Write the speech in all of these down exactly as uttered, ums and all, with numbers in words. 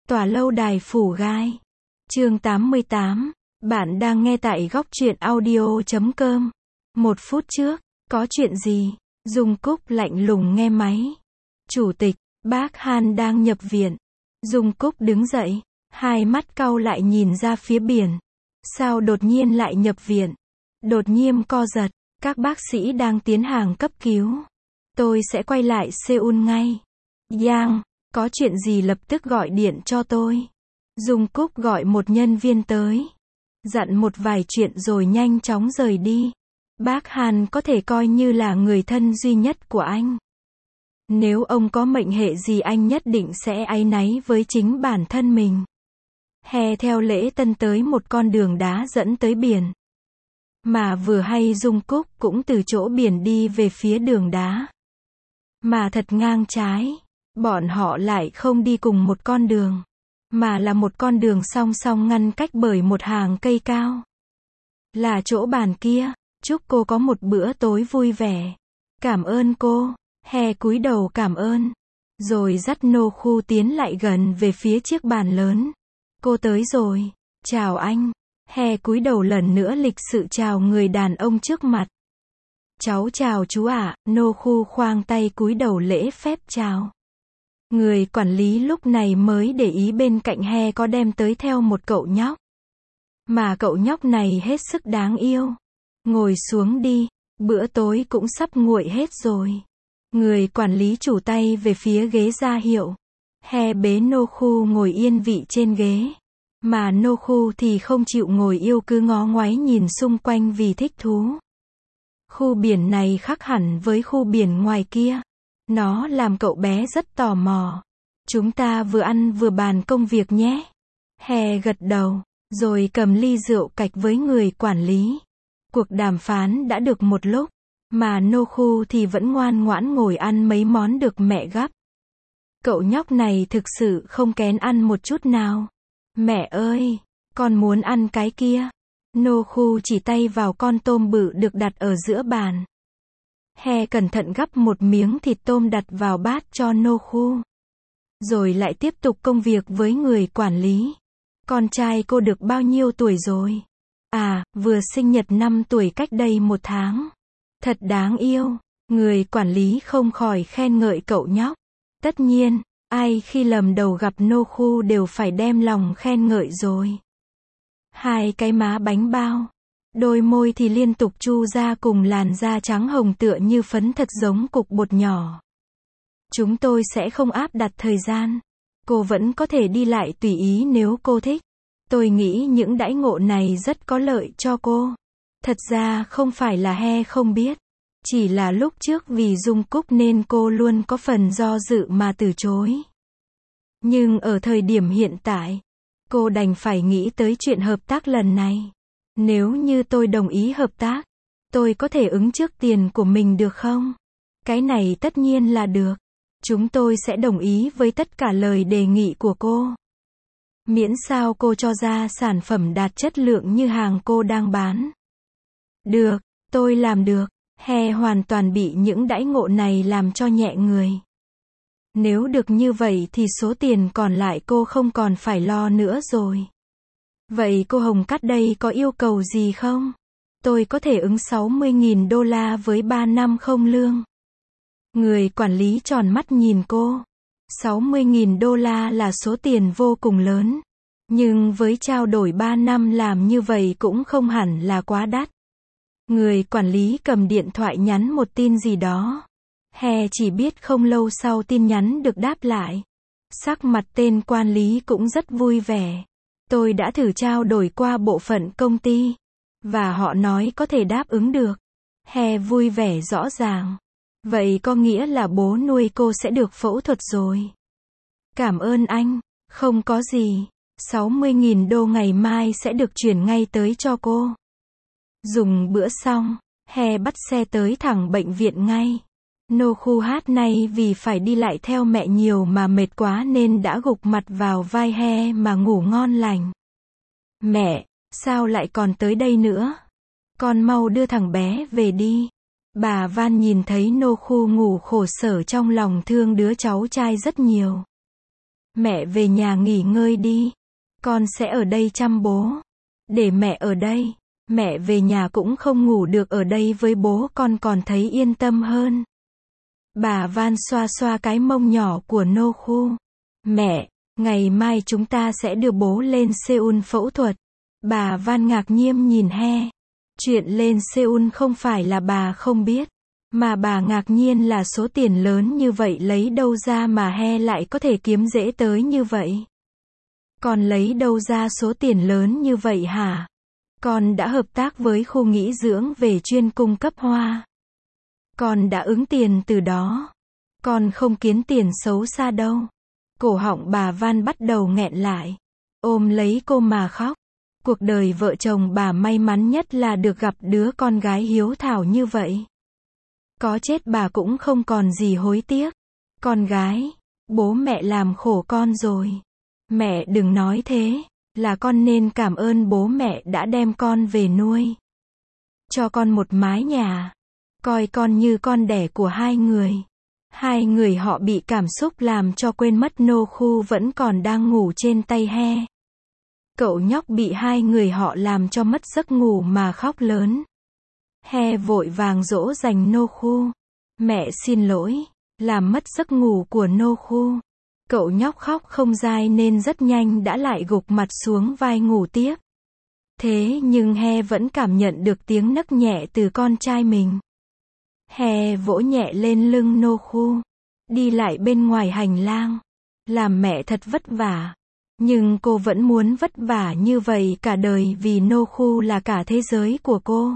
Tòa lâu đài phủ gai. Chương tám mươi tám. Bạn đang nghe tại góc truyện audio chấm com. Một phút trước, có chuyện gì? Dung Cúc lạnh lùng nghe máy. Chủ tịch, bác Han đang nhập viện. Dung Cúc đứng dậy, hai mắt cau lại nhìn ra phía biển. Sao đột nhiên lại nhập viện? Đột nhiên co giật, các bác sĩ đang tiến hành cấp cứu. Tôi sẽ quay lại Seoul ngay. Yang, có chuyện gì lập tức gọi điện cho tôi. Dung Cúc gọi một nhân viên tới. Dặn một vài chuyện rồi nhanh chóng rời đi. Bác Han có thể coi như là người thân duy nhất của anh. Nếu ông có mệnh hệ gì anh nhất định sẽ áy náy với chính bản thân mình. Hè theo lễ tân tới một con đường đá dẫn tới biển. Mà vừa hay Dung Cúc cũng từ chỗ biển đi về phía đường đá. Mà thật ngang trái, bọn họ lại không đi cùng một con đường, mà là một con đường song song ngăn cách bởi một hàng cây cao. Là chỗ bàn kia. Chúc cô có một bữa tối vui vẻ. Cảm ơn cô. Hè cúi đầu cảm ơn. Rồi dắt nô khu tiến lại gần về phía chiếc bàn lớn. Cô tới rồi. Chào anh. Hè cúi đầu lần nữa lịch sự chào người đàn ông trước mặt. Cháu chào chú ạ. Nô khu khoang tay cúi đầu lễ phép chào. Người quản lý lúc này mới để ý bên cạnh He có đem tới theo một cậu nhóc. Mà cậu nhóc này hết sức đáng yêu. Ngồi xuống đi, bữa tối cũng sắp nguội hết rồi. Người quản lý chủ tay về phía ghế ra hiệu. He bế nô khu ngồi yên vị trên ghế. Mà nô khu thì không chịu ngồi yêu cứ ngó ngoáy nhìn xung quanh vì thích thú. Khu biển này khác hẳn với khu biển ngoài kia. Nó làm cậu bé rất tò mò. Chúng ta vừa ăn vừa bàn công việc nhé. He gật đầu, rồi cầm ly rượu cạch với người quản lý. Cuộc đàm phán đã được một lúc, mà nô khu thì vẫn ngoan ngoãn ngồi ăn mấy món được mẹ gắp. Cậu nhóc này thực sự không kén ăn một chút nào. Mẹ ơi, con muốn ăn cái kia. Nô khu chỉ tay vào con tôm bự được đặt ở giữa bàn. He cẩn thận gắp một miếng thịt tôm đặt vào bát cho nô khu. Rồi lại tiếp tục công việc với người quản lý. Con trai cô được bao nhiêu tuổi rồi? À, vừa sinh nhật năm tuổi cách đây một tháng. Thật đáng yêu. Người quản lý không khỏi khen ngợi cậu nhóc. Tất nhiên, ai khi lần đầu gặp nô khu đều phải đem lòng khen ngợi rồi. Hai cái má bánh bao. Đôi môi thì liên tục chu ra cùng làn da trắng hồng tựa như phấn thật giống cục bột nhỏ. Chúng tôi sẽ không áp đặt thời gian. Cô vẫn có thể đi lại tùy ý nếu cô thích. Tôi nghĩ những đãi ngộ này rất có lợi cho cô. Thật ra không phải là He không biết. Chỉ là lúc trước vì Dung Cúc nên cô luôn có phần do dự mà từ chối. Nhưng ở thời điểm hiện tại, cô đành phải nghĩ tới chuyện hợp tác lần này. Nếu như tôi đồng ý hợp tác, tôi có thể ứng trước tiền của mình được không? Cái này tất nhiên là được. Chúng tôi sẽ đồng ý với tất cả lời đề nghị của cô. Miễn sao cô cho ra sản phẩm đạt chất lượng như hàng cô đang bán. Được, tôi làm được. He hoàn toàn bị những đãi ngộ này làm cho nhẹ người. Nếu được như vậy thì số tiền còn lại cô không còn phải lo nữa rồi. Vậy cô Hồng Cát đây có yêu cầu gì không? Tôi có thể ứng sáu mươi nghìn đô la với ba năm không lương. Người quản lý tròn mắt nhìn cô. sáu mươi nghìn đô la là số tiền vô cùng lớn. Nhưng với trao đổi ba năm làm như vậy cũng không hẳn là quá đắt. Người quản lý cầm điện thoại nhắn một tin gì đó. He chỉ biết không lâu sau tin nhắn được đáp lại. Sắc mặt tên quan lý cũng rất vui vẻ. Tôi đã thử trao đổi qua bộ phận công ty. Và họ nói có thể đáp ứng được. He vui vẻ rõ ràng. Vậy có nghĩa là bố nuôi cô sẽ được phẫu thuật rồi. Cảm ơn anh. Không có gì. sáu mươi nghìn đô ngày mai sẽ được chuyển ngay tới cho cô. Dùng bữa xong, He bắt xe tới thẳng bệnh viện ngay. Nô khu hát nay vì phải đi lại theo mẹ nhiều mà mệt quá nên đã gục mặt vào vai He mà ngủ ngon lành. Mẹ, sao lại còn tới đây nữa? Con mau đưa thằng bé về đi. Bà Van nhìn thấy nô khu ngủ khổ sở trong lòng thương đứa cháu trai rất nhiều. Mẹ về nhà nghỉ ngơi đi. Con sẽ ở đây chăm bố. Để mẹ ở đây. Mẹ về nhà cũng không ngủ được ở đây với bố, con còn thấy yên tâm hơn. Bà Van xoa xoa cái mông nhỏ của Nô Khu. Mẹ, ngày mai chúng ta sẽ đưa bố lên Seoul phẫu thuật. Bà Van ngạc nhiên nhìn He. Chuyện lên Seoul không phải là bà không biết, mà bà ngạc nhiên là số tiền lớn như vậy lấy đâu ra mà He lại có thể kiếm dễ tới như vậy. Con lấy đâu ra số tiền lớn như vậy hả? Con đã hợp tác với khu nghỉ dưỡng về chuyên cung cấp hoa. Con đã ứng tiền từ đó. Con không kiếm tiền xấu xa đâu. Cổ họng bà Van bắt đầu nghẹn lại. Ôm lấy cô mà khóc. Cuộc đời vợ chồng bà may mắn nhất là được gặp đứa con gái hiếu thảo như vậy. Có chết bà cũng không còn gì hối tiếc. Con gái, bố mẹ làm khổ con rồi. Mẹ đừng nói thế, là con nên cảm ơn bố mẹ đã đem con về nuôi. Cho con một mái nhà. Coi con như con đẻ của hai người. Hai người họ bị cảm xúc làm cho quên mất Nô Khu vẫn còn đang ngủ trên tay He. Cậu nhóc bị hai người họ làm cho mất giấc ngủ mà khóc lớn. He vội vàng dỗ dành Nô Khu. Mẹ xin lỗi, làm mất giấc ngủ của Nô Khu. Cậu nhóc khóc không dai nên rất nhanh đã lại gục mặt xuống vai ngủ tiếp. Thế nhưng He vẫn cảm nhận được tiếng nấc nhẹ từ con trai mình. He vỗ nhẹ lên lưng Nô Khu. Đi lại bên ngoài hành lang. Làm mẹ thật vất vả. Nhưng cô vẫn muốn vất vả như vậy cả đời vì Nô Khu là cả thế giới của cô.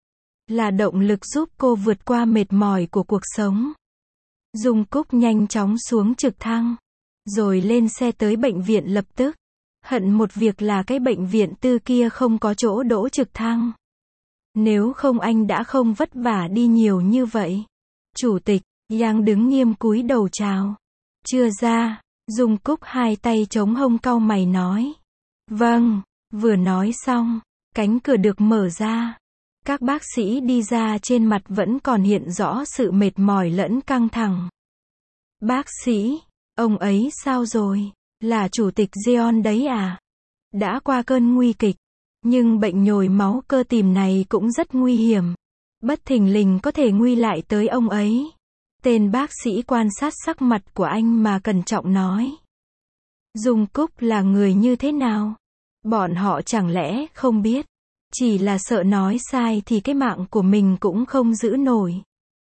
Là động lực giúp cô vượt qua mệt mỏi của cuộc sống. Dung Cúc nhanh chóng xuống trực thăng. Rồi lên xe tới bệnh viện lập tức. Hận một việc là cái bệnh viện tư kia không có chỗ đỗ trực thăng. Nếu không anh đã không vất vả đi nhiều như vậy. Chủ tịch, Yang đứng nghiêm cúi đầu chào. Chưa ra, Dung Cúc hai tay chống hông cau mày nói. Vâng, vừa nói xong, cánh cửa được mở ra. Các bác sĩ đi ra, trên mặt vẫn còn hiện rõ sự mệt mỏi lẫn căng thẳng. Bác sĩ, ông ấy sao rồi? Là chủ tịch Jeon đấy à? Đã qua cơn nguy kịch. Nhưng bệnh nhồi máu cơ tim này cũng rất nguy hiểm. Bất thình lình có thể nguy lại tới ông ấy. Tên bác sĩ quan sát sắc mặt của anh mà cẩn trọng nói. Dung Cúc là người như thế nào? Bọn họ chẳng lẽ không biết? Chỉ là sợ nói sai thì cái mạng của mình cũng không giữ nổi.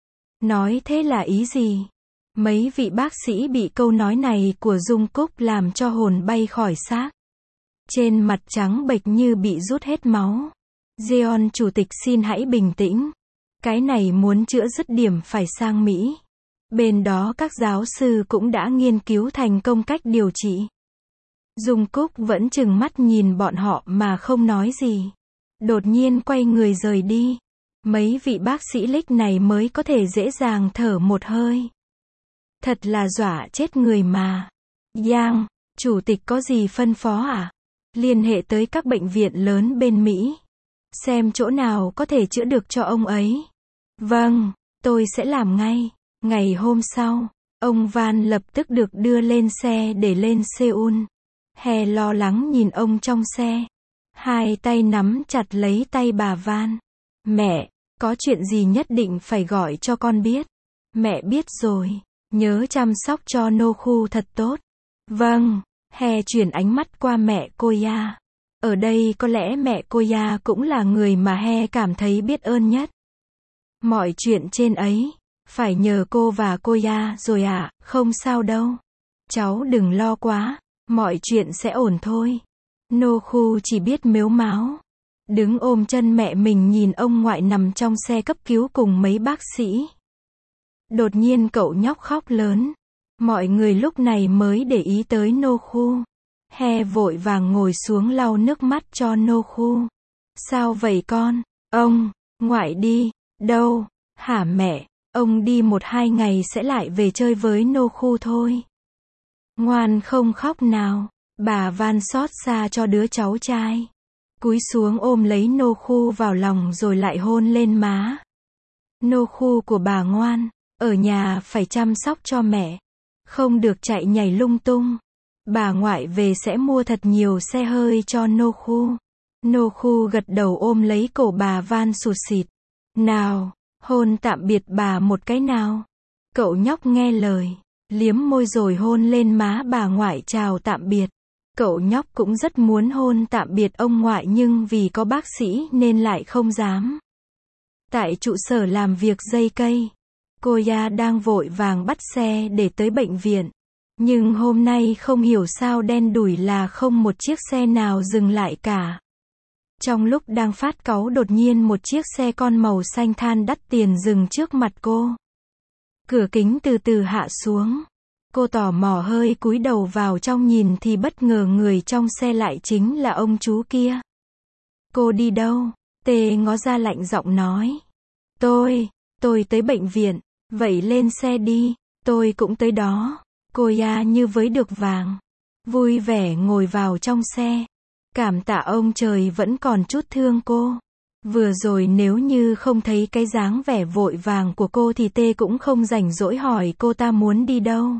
Nói thế là ý gì? Mấy vị bác sĩ bị câu nói này của Dung Cúc làm cho hồn bay khỏi xác. Trên mặt trắng bệch như bị rút hết máu. Jeon chủ tịch xin hãy bình tĩnh. Cái này muốn chữa dứt điểm phải sang Mỹ. Bên đó các giáo sư cũng đã nghiên cứu thành công cách điều trị. Dung Cúc vẫn trừng mắt nhìn bọn họ mà không nói gì. Đột nhiên quay người rời đi. Mấy vị bác sĩ lích này mới có thể dễ dàng thở một hơi. Thật là dọa chết người mà. Yang, chủ tịch có gì phân phó à? Liên hệ tới các bệnh viện lớn bên Mỹ. Xem chỗ nào có thể chữa được cho ông ấy. Vâng, tôi sẽ làm ngay. Ngày hôm sau, ông Van lập tức được đưa lên xe để lên Seoul. He lo lắng nhìn ông trong xe. Hai tay nắm chặt lấy tay bà Van. Mẹ, có chuyện gì nhất định phải gọi cho con biết. Mẹ biết rồi. Nhớ chăm sóc cho Nô Khu thật tốt. Vâng. He chuyển ánh mắt qua mẹ cô Ya. Ở đây có lẽ mẹ cô Ya cũng là người mà He cảm thấy biết ơn nhất. Mọi chuyện trên ấy, phải nhờ cô và cô Ya rồi ạ, à, không sao đâu. Cháu đừng lo quá, mọi chuyện sẽ ổn thôi. Nô Khu chỉ biết mếu máo. Đứng ôm chân mẹ mình nhìn ông ngoại nằm trong xe cấp cứu cùng mấy bác sĩ. Đột nhiên cậu nhóc khóc lớn. Mọi người lúc này mới để ý tới Nô Khu. He vội vàng ngồi xuống lau nước mắt cho Nô Khu. Sao vậy con? Ông, ngoại đi. Đâu? Hả mẹ? Ông đi một hai ngày sẽ lại về chơi với Nô Khu thôi. Ngoan không khóc nào. Bà Van xót xa cho đứa cháu trai. Cúi xuống ôm lấy Nô Khu vào lòng rồi lại hôn lên má. Nô Khu của bà ngoan. Ở nhà phải chăm sóc cho mẹ. Không được chạy nhảy lung tung. bà ngoại về sẽ mua thật nhiều xe hơi cho nô khu. Nô khu gật đầu ôm lấy cổ bà van sụt sịt. Nào, hôn tạm biệt bà một cái nào. Cậu nhóc nghe lời, liếm môi rồi hôn lên má bà ngoại chào tạm biệt. Cậu nhóc cũng rất muốn hôn tạm biệt ông ngoại nhưng vì có bác sĩ nên lại không dám. Tại trụ sở làm việc dây cây, cô Ya đang vội vàng bắt xe để tới bệnh viện. Nhưng hôm nay không hiểu sao đen đủi là không một chiếc xe nào dừng lại cả. Trong lúc đang phát cáu đột nhiên một chiếc xe con màu xanh than đắt tiền dừng trước mặt cô. Cửa kính từ từ hạ xuống. Cô tò mò hơi cúi đầu vào trong nhìn thì bất ngờ người trong xe lại chính là ông chú kia. Cô đi đâu? Tê ngó ra lạnh giọng nói. Tôi, tôi tới bệnh viện. Vậy lên xe đi, tôi cũng tới đó. Cô Ya như với được vàng. Vui vẻ ngồi vào trong xe. Cảm tạ ông trời vẫn còn chút thương cô. Vừa rồi nếu như không thấy cái dáng vẻ vội vàng của cô thì Tê cũng không rảnh rỗi hỏi cô ta muốn đi đâu.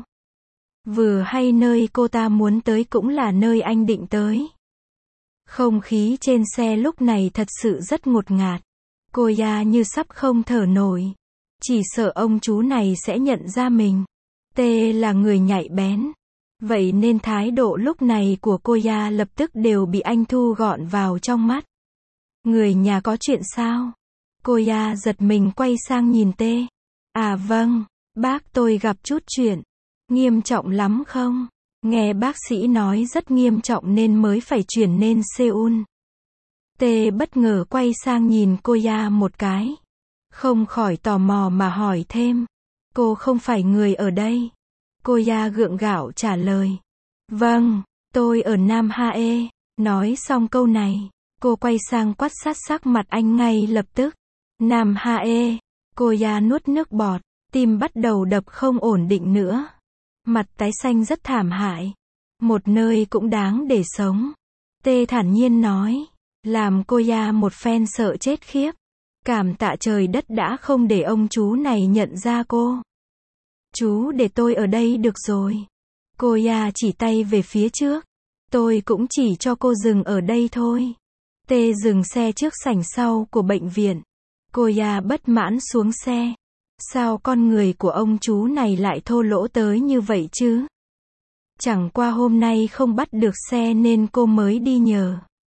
Vừa hay nơi cô ta muốn tới cũng là nơi anh định tới. Không khí trên xe lúc này thật sự rất ngột ngạt. Cô Ya như sắp không thở nổi. Chỉ sợ ông chú này sẽ nhận ra mình. Tê là người nhạy bén. Vậy nên thái độ lúc này của cô Ya lập tức đều bị anh thu gọn vào trong mắt. Người nhà có chuyện sao? Cô Ya giật mình quay sang nhìn Tê. À vâng, bác tôi gặp chút chuyện. Nghiêm trọng lắm không? Nghe bác sĩ nói rất nghiêm trọng nên mới phải chuyển lên Seoul. Tê bất ngờ quay sang nhìn cô Ya một cái. Không khỏi tò mò mà hỏi thêm. Cô không phải người ở đây. Cô Ya gượng gạo trả lời. Vâng, tôi ở Nam Hae. Nói xong câu này, cô quay sang quát sát sắc mặt anh ngay lập tức. Nam Hae. Cô Ya nuốt nước bọt, tim bắt đầu đập không ổn định nữa. Mặt tái xanh rất thảm hại. Một nơi cũng đáng để sống. Tê thản nhiên nói. Làm cô Ya một phen sợ chết khiếp. Cảm tạ trời đất đã không để ông chú này nhận ra cô. Chú để tôi ở đây được rồi. Cô Ya chỉ tay về phía trước. Tôi cũng chỉ cho cô dừng ở đây thôi. Tê dừng xe trước sảnh sau của bệnh viện. Cô Ya bất mãn xuống xe. Sao con người của ông chú này lại thô lỗ tới như vậy chứ? Chẳng qua hôm nay không bắt được xe nên cô mới đi nhờ.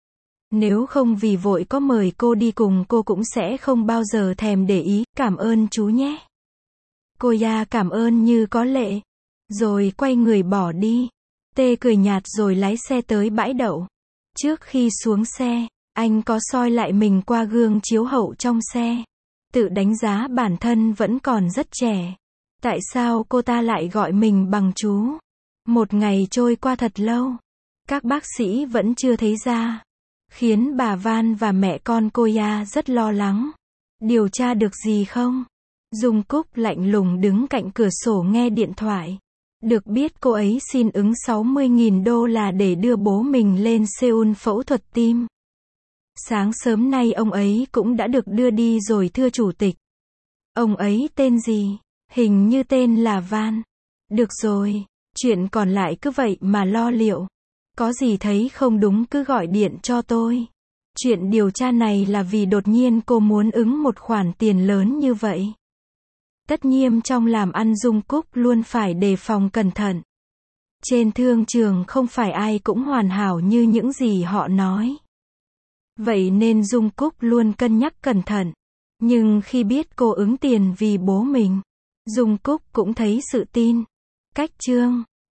Nếu không vì vội có mời cô đi cùng cô cũng sẽ không bao giờ thèm để ý. Cảm ơn chú nhé. Cô Ya cảm ơn như có lệ. Rồi quay người bỏ đi. Tê cười nhạt rồi lái xe tới bãi đậu. Trước khi xuống xe, anh có soi lại mình qua gương chiếu hậu trong xe. Tự đánh giá bản thân vẫn còn rất trẻ. Tại sao cô ta lại gọi mình bằng chú? Một ngày trôi qua thật lâu. Các bác sĩ vẫn chưa thấy ra. Khiến bà Van và mẹ con cô Ya rất lo lắng. Điều tra được gì không? Dung Cúc lạnh lùng đứng cạnh cửa sổ nghe điện thoại. Được biết cô ấy xin ứng sáu mươi nghìn đô la để đưa bố mình lên Seoul phẫu thuật tim. Sáng sớm nay ông ấy cũng đã được đưa đi rồi thưa chủ tịch. Ông ấy tên gì? Hình như tên là Van. Được rồi, chuyện còn lại cứ vậy mà lo liệu. Có gì thấy không đúng cứ gọi điện cho tôi. Chuyện điều tra này là vì đột nhiên cô muốn ứng một khoản tiền lớn như vậy. Tất nhiên trong làm ăn Dung Cúc luôn phải đề phòng cẩn thận. Trên thương trường không phải ai cũng hoàn hảo như những gì họ nói. Vậy nên Dung Cúc luôn cân nhắc cẩn thận. Nhưng khi biết cô ứng tiền vì bố mình, Dung Cúc cũng thấy sự tin. Cách chương